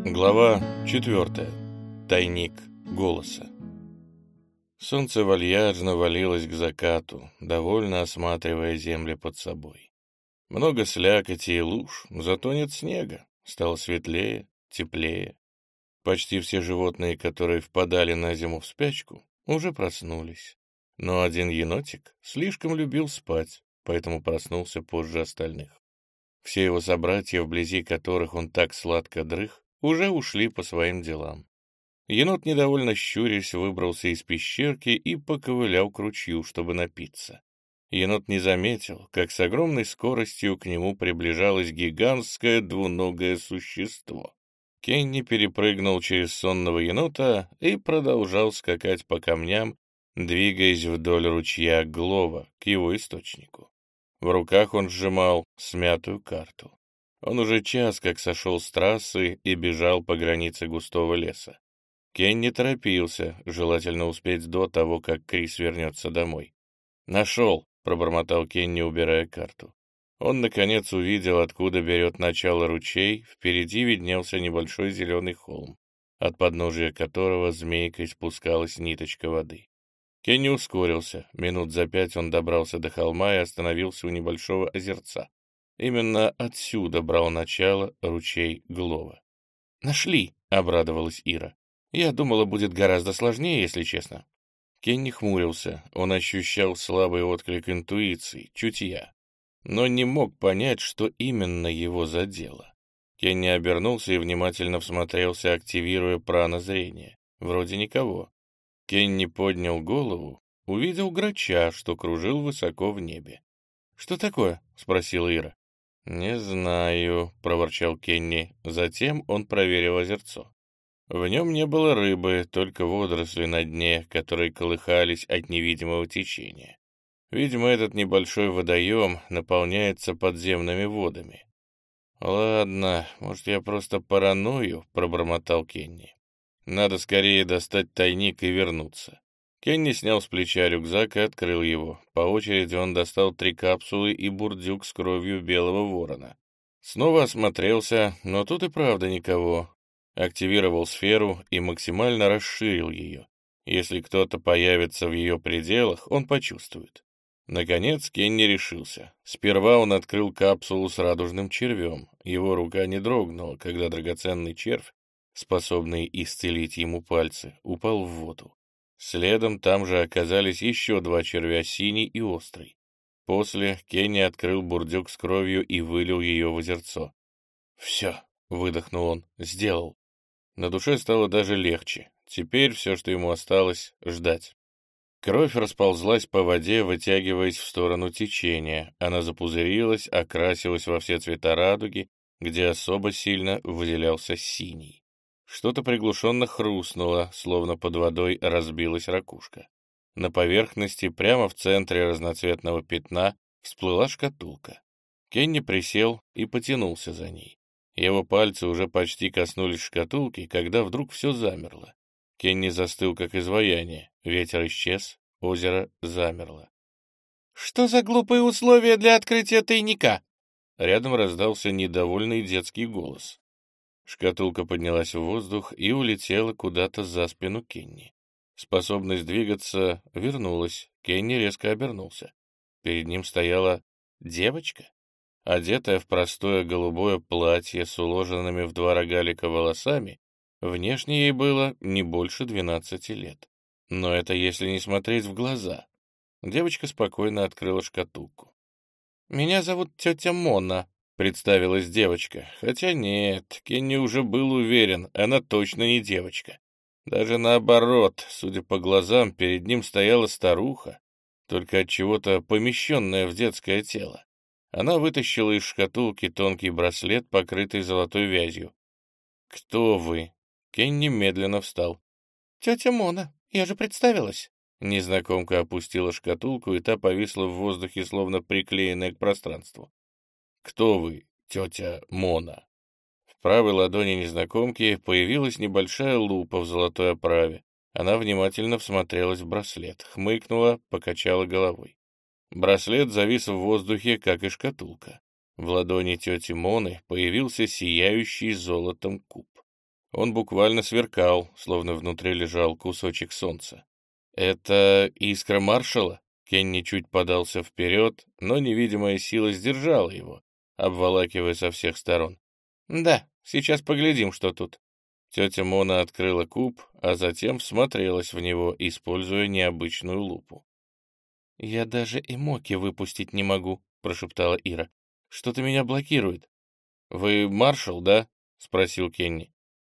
Глава 4. Тайник голоса. Солнце вальяжно валилось к закату, довольно осматривая земли под собой. Много слякоти и луж, зато нет снега. Стало светлее, теплее. Почти все животные, которые впадали на зиму в спячку, уже проснулись. Но один енотик слишком любил спать, поэтому проснулся позже остальных. Все его собратья, вблизи которых он так сладко дрых, уже ушли по своим делам. Енот, недовольно щурясь, выбрался из пещерки и поковылял к ручью, чтобы напиться. Енот не заметил, как с огромной скоростью к нему приближалось гигантское двуногое существо. Кенни перепрыгнул через сонного енота и продолжал скакать по камням, двигаясь вдоль ручья Глова к его источнику. В руках он сжимал смятую карту. Он уже час как сошел с трассы и бежал по границе густого леса. Кенни торопился, желательно успеть до того, как Крис вернется домой. «Нашел», — пробормотал Кенни, убирая карту. Он, наконец, увидел, откуда берет начало ручей, впереди виднелся небольшой зеленый холм, от подножия которого змейкой спускалась ниточка воды. Кенни ускорился. Минут за 5 он добрался до холма и остановился у небольшого озерца. Именно отсюда брал начало ручей Глова. «Нашли!» — обрадовалась Ира. «Я думала, будет гораздо сложнее, если честно». Кенни хмурился. Он ощущал слабый отклик интуиции, чутья, но не мог понять, что именно его задело. Кенни обернулся и внимательно всмотрелся, активируя пранозрение. Вроде никого. Кенни поднял голову, увидел грача, что кружил высоко в небе. «Что такое?» — спросила Ира. «Не знаю», — проворчал Кенни. Затем он проверил озерцо. В нем не было рыбы, только водоросли на дне, которые колыхались от невидимого течения. Видимо, этот небольшой водоем наполняется подземными водами. «Ладно, может, я просто параною», — пробормотал Кенни. «Надо скорее достать тайник и вернуться». Кенни снял с плеча рюкзак и открыл его. По очереди он достал 3 капсулы и бурдюк с кровью белого ворона. Снова осмотрелся, но тут и правда никого. Активировал сферу и максимально расширил ее. Если кто-то появится в ее пределах, он почувствует. Наконец Кенни решился. Сперва он открыл капсулу с радужным червем. Его рука не дрогнула, когда драгоценный червь, способный исцелить ему пальцы, упал в воду. Следом там же оказались еще 2 червя, синий и острый. После Кенни открыл бурдюк с кровью и вылил ее в озерцо. «Все», — выдохнул он, — «сделал». На душе стало даже легче. Теперь все, что ему осталось, — ждать. Кровь расползлась по воде, вытягиваясь в сторону течения. Она запузырилась, окрасилась во все цвета радуги, где особо сильно выделялся синий. Что-то приглушенно хрустнуло, словно под водой разбилась ракушка. На поверхности, прямо в центре разноцветного пятна, всплыла шкатулка. Кенни присел и потянулся за ней. Его пальцы уже почти коснулись шкатулки, когда вдруг все замерло. Кенни застыл, как изваяние. Ветер исчез, озеро замерло. «Что за глупые условия для открытия тайника?» Рядом раздался недовольный детский голос. Шкатулка поднялась в воздух и улетела куда-то за спину Кенни. Способность двигаться вернулась. Кенни резко обернулся. Перед ним стояла девочка, одетая в простое голубое платье с уложенными в 2 рогалика волосами. Внешне ей было не больше 12 лет. Но это если не смотреть в глаза. Девочка спокойно открыла шкатулку. «Меня зовут тетя Мона», — представилась девочка. Хотя нет, Кенни уже был уверен, она точно не девочка. Даже наоборот, судя по глазам, перед ним стояла старуха, только от чего-то помещенная в детское тело. Она вытащила из шкатулки тонкий браслет, покрытый золотой вязью. «Кто вы?» Кенни медленно встал. «Тетя Мона, я же представилась». Незнакомка опустила шкатулку, и та повисла в воздухе, словно приклеенная к пространству. «Кто вы, тетя Мона?» В правой ладони незнакомки появилась небольшая лупа в золотой оправе. Она внимательно всмотрелась в браслет, хмыкнула, покачала головой. Браслет завис в воздухе, как и шкатулка. В ладони тети Моны появился сияющий золотом куб. Он буквально сверкал, словно внутри лежал кусочек солнца. «Это искра маршала?» Кенни чуть подался вперед, но невидимая сила сдержала его, обволакивая со всех сторон. «Да, сейчас поглядим, что тут». Тетя Мона открыла куб, а затем всмотрелась в него, используя необычную лупу. «Я даже эмоки выпустить не могу», — прошептала Ира. «Что-то меня блокирует». «Вы маршал, да?» — спросил Кенни.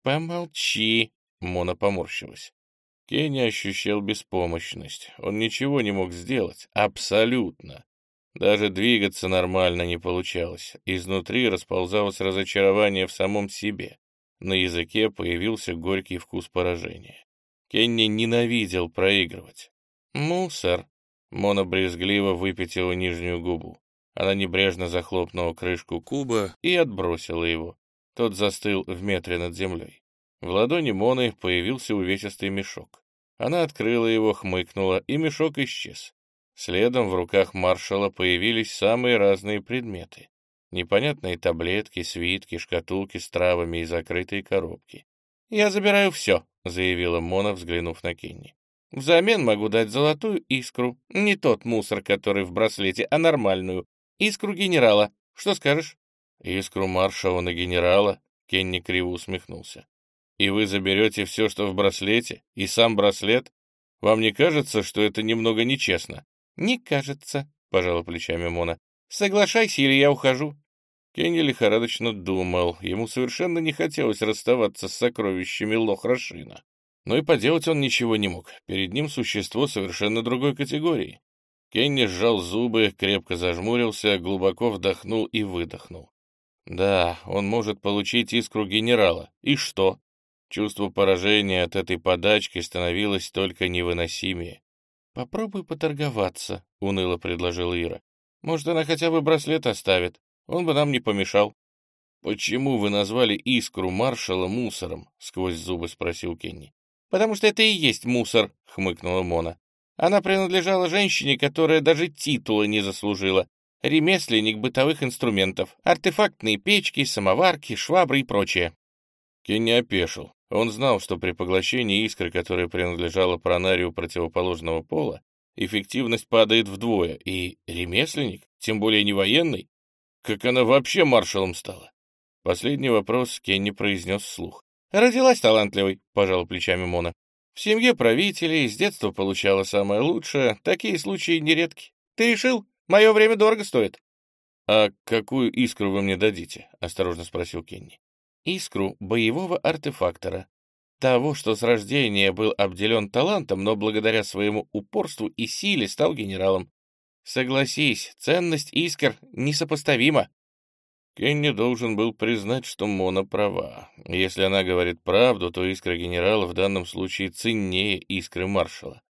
«Помолчи», — Мона поморщилась. Кенни ощущал беспомощность. Он ничего не мог сделать. Абсолютно. Даже двигаться нормально не получалось. Изнутри расползалось разочарование в самом себе. На языке появился горький вкус поражения. Кенни ненавидел проигрывать. «Мусор!» Мона брезгливо выпятила нижнюю губу. Она небрежно захлопнула крышку куба и отбросила его. Тот застыл в метре над землей. В ладони Моны появился увесистый мешок. Она открыла его, хмыкнула, и мешок исчез. Следом в руках маршала появились самые разные предметы. Непонятные таблетки, свитки, шкатулки с травами и закрытые коробки. «Я забираю все», — заявила Мона, взглянув на Кенни. «Взамен могу дать золотую искру. Не тот мусор, который в браслете, а нормальную. Искру генерала. Что скажешь?» «Искру маршала на генерала?» — Кенни криво усмехнулся. «И вы заберете все, что в браслете? И сам браслет? Вам не кажется, что это немного нечестно?» «Не кажется», — пожала плечами Мона. «Соглашайся, или я ухожу». Кенни лихорадочно думал. Ему совершенно не хотелось расставаться с сокровищами Лох-Рашина. Но и поделать он ничего не мог. Перед ним существо совершенно другой категории. Кенни сжал зубы, крепко зажмурился, глубоко вдохнул и выдохнул. Да, он может получить искру генерала. И что? Чувство поражения от этой подачки становилось только невыносимее. «Попробуй поторговаться», — уныло предложила Ира. «Может, она хотя бы браслет оставит? Он бы нам не помешал». «Почему вы назвали искру маршала мусором?» — сквозь зубы спросил Кенни. «Потому что это и есть мусор», — хмыкнула Мона. «Она принадлежала женщине, которая даже титула не заслужила. Ремесленник бытовых инструментов, артефактные печки, самоварки, швабры и прочее». Кенни опешил. Он знал, что при поглощении искры, которая принадлежала пронарию противоположного пола, эффективность падает вдвое, и ремесленник, тем более не военный, как она вообще маршалом стала? Последний вопрос Кенни произнес вслух. «Родилась талантливой», — пожала плечами Мона. «В семье правителей с детства получала самое лучшее, такие случаи нередки. Ты решил? Мое время дорого стоит». «А какую искру вы мне дадите?» — осторожно спросил Кенни. «Искру боевого артефактора. Того, что с рождения был обделен талантом, но благодаря своему упорству и силе стал генералом. Согласись, ценность искр несопоставима». Кенни должен был признать, что Мона права. Если она говорит правду, то искра генерала в данном случае ценнее искры маршала.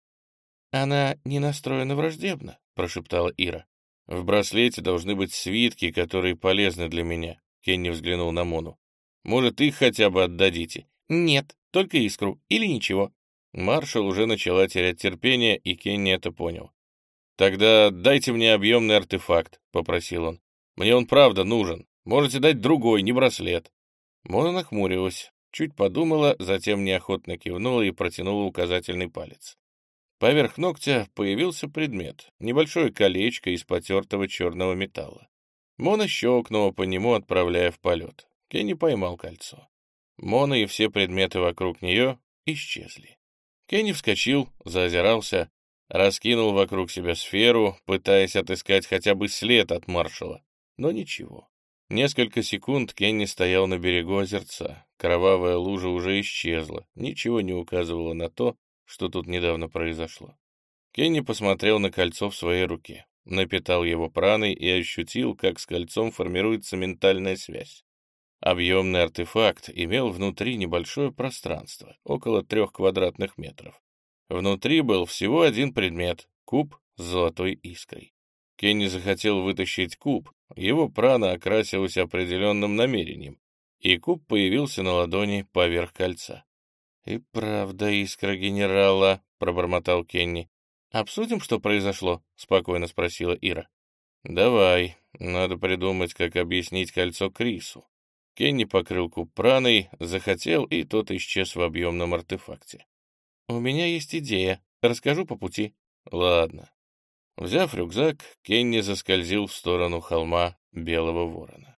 «Она не настроена враждебно», — прошептала Ира. «В браслете должны быть свитки, которые полезны для меня», — Кенни взглянул на Мону. «Может, их хотя бы отдадите?» «Нет, только искру, или ничего». Маршал уже начала терять терпение, и Кенни это понял. «Тогда дайте мне объемный артефакт», — попросил он. «Мне он правда нужен. Можете дать другой, не браслет». Мона нахмурилась, чуть подумала, затем неохотно кивнула и протянула указательный палец. Поверх ногтя появился предмет, небольшое колечко из потертого черного металла. Мона щелкнула по нему, отправляя в полет. Кенни поймал кольцо. Мона и все предметы вокруг нее исчезли. Кенни вскочил, заозирался, раскинул вокруг себя сферу, пытаясь отыскать хотя бы след от маршала, но ничего. Несколько секунд Кенни стоял на берегу озерца. Кровавая лужа уже исчезла, ничего не указывало на то, что тут недавно произошло. Кенни посмотрел на кольцо в своей руке, напитал его праной и ощутил, как с кольцом формируется ментальная связь. Объемный артефакт имел внутри небольшое пространство, около 3 квадратных метров. Внутри был всего один предмет — куб с золотой искрой. Кенни захотел вытащить куб, его прана окрасилась определенным намерением, и куб появился на ладони поверх кольца. «И правда искра генерала», — пробормотал Кенни. «Обсудим, что произошло?» — спокойно спросила Ира. «Давай, надо придумать, как объяснить кольцо Крису». Кенни покрыл куб праной, захотел, и тот исчез в объемном артефакте. «У меня есть идея. Расскажу по пути». «Ладно». Взяв рюкзак, Кенни заскользил в сторону холма Белого Ворона.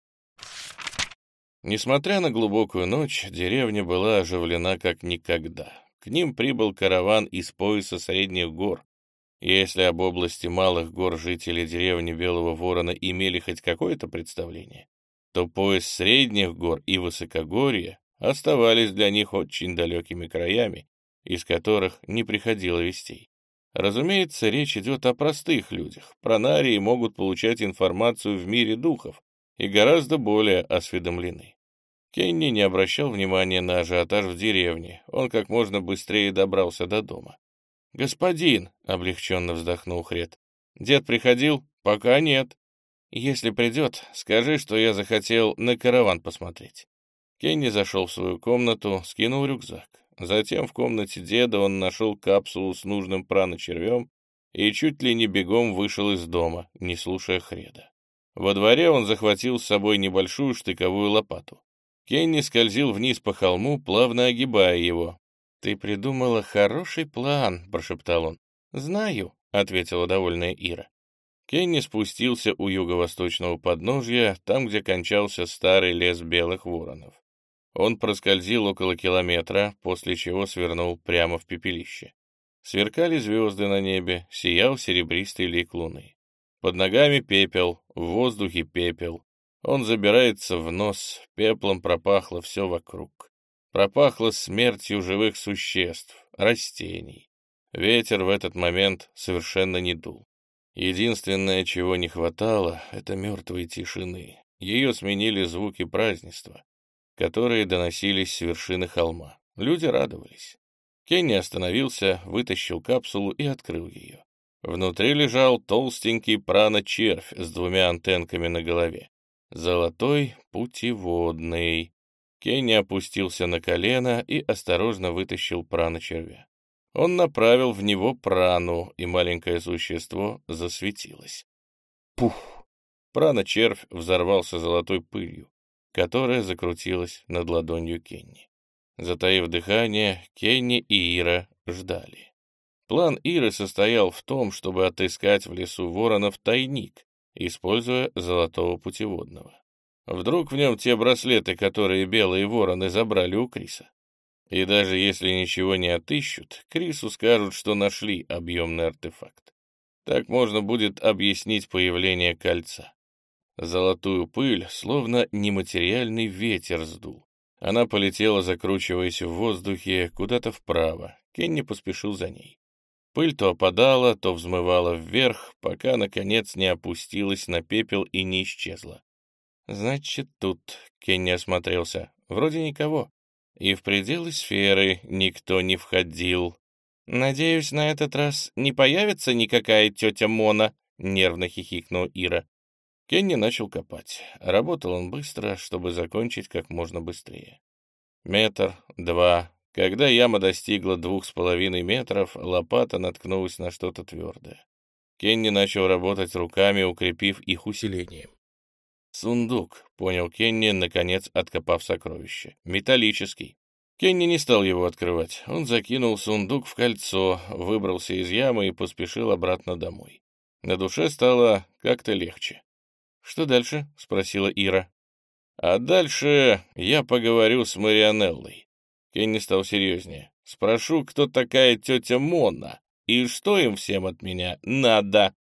Несмотря на глубокую ночь, деревня была оживлена как никогда. К ним прибыл караван из пояса средних гор. Если об области малых гор жители деревни Белого Ворона имели хоть какое-то представление, то пояс средних гор и высокогорья оставались для них очень далекими краями, из которых не приходило вестей. Разумеется, речь идет о простых людях. Пронарии могут получать информацию в мире духов и гораздо более осведомлены. Кенни не обращал внимания на ажиотаж в деревне, он как можно быстрее добрался до дома. «Господин», — облегченно вздохнул Хрет, — «дед приходил? Пока нет. Если придет, скажи, что я захотел на караван посмотреть». Кенни зашел в свою комнату, скинул рюкзак. Затем в комнате деда он нашел капсулу с нужным праночервем и чуть ли не бегом вышел из дома, не слушая Хреда. Во дворе он захватил с собой небольшую штыковую лопату. Кенни скользил вниз по холму, плавно огибая его. «Ты придумала хороший план», — прошептал он. «Знаю», — ответила довольная Ира. Кенни спустился у юго-восточного подножья, там, где кончался старый лес белых воронов. Он проскользил около километра, после чего свернул прямо в пепелище. Сверкали звезды на небе, сиял серебристый лик луны. Под ногами пепел, в воздухе пепел. Он забирается в нос, пеплом пропахло все вокруг. Пропахло смертью живых существ, растений. Ветер в этот момент совершенно не дул. Единственное, чего не хватало, — это мертвой тишины. Ее сменили звуки празднества, которые доносились с вершины холма. Люди радовались. Кенни остановился, вытащил капсулу и открыл ее. Внутри лежал толстенький прано-червь с 2 антенками на голове. Золотой путеводный. Кенни опустился на колено и осторожно вытащил прано-червя. Он направил в него прану, и маленькое существо засветилось. Пух! Прано-червь взорвался золотой пылью, которая закрутилась над ладонью Кенни. Затаив дыхание, Кенни и Ира ждали. План Иры состоял в том, чтобы отыскать в лесу воронов тайник, используя золотого путеводного. Вдруг в нем те браслеты, которые белые вороны забрали у Криса. И даже если ничего не отыщут, Крису скажут, что нашли объемный артефакт. Так можно будет объяснить появление кольца. Золотую пыль словно нематериальный ветер сдул. Она полетела, закручиваясь в воздухе, куда-то вправо. Кенни поспешил за ней. Пыль то опадала, то взмывала вверх, пока, наконец, не опустилась на пепел и не исчезла. «Значит, тут...» — Кенни осмотрелся. «Вроде никого. И в пределы сферы никто не входил. Надеюсь, на этот раз не появится никакая тетя Мона?» — нервно хихикнул Ира. Кенни начал копать. Работал он быстро, чтобы закончить как можно быстрее. 1, 2 метра. Когда яма достигла 2,5 метров, лопата наткнулась на что-то твердое. Кенни начал работать руками, укрепив их усилением. «Сундук», — понял Кенни, наконец откопав сокровище. «Металлический». Кенни не стал его открывать. Он закинул сундук в кольцо, выбрался из ямы и поспешил обратно домой. На душе стало как-то легче. «Что дальше?» — спросила Ира. «А дальше я поговорю с Марианеллой». Кенни стал серьезнее. «Спрошу, кто такая тетя Мона и что им всем от меня надо?»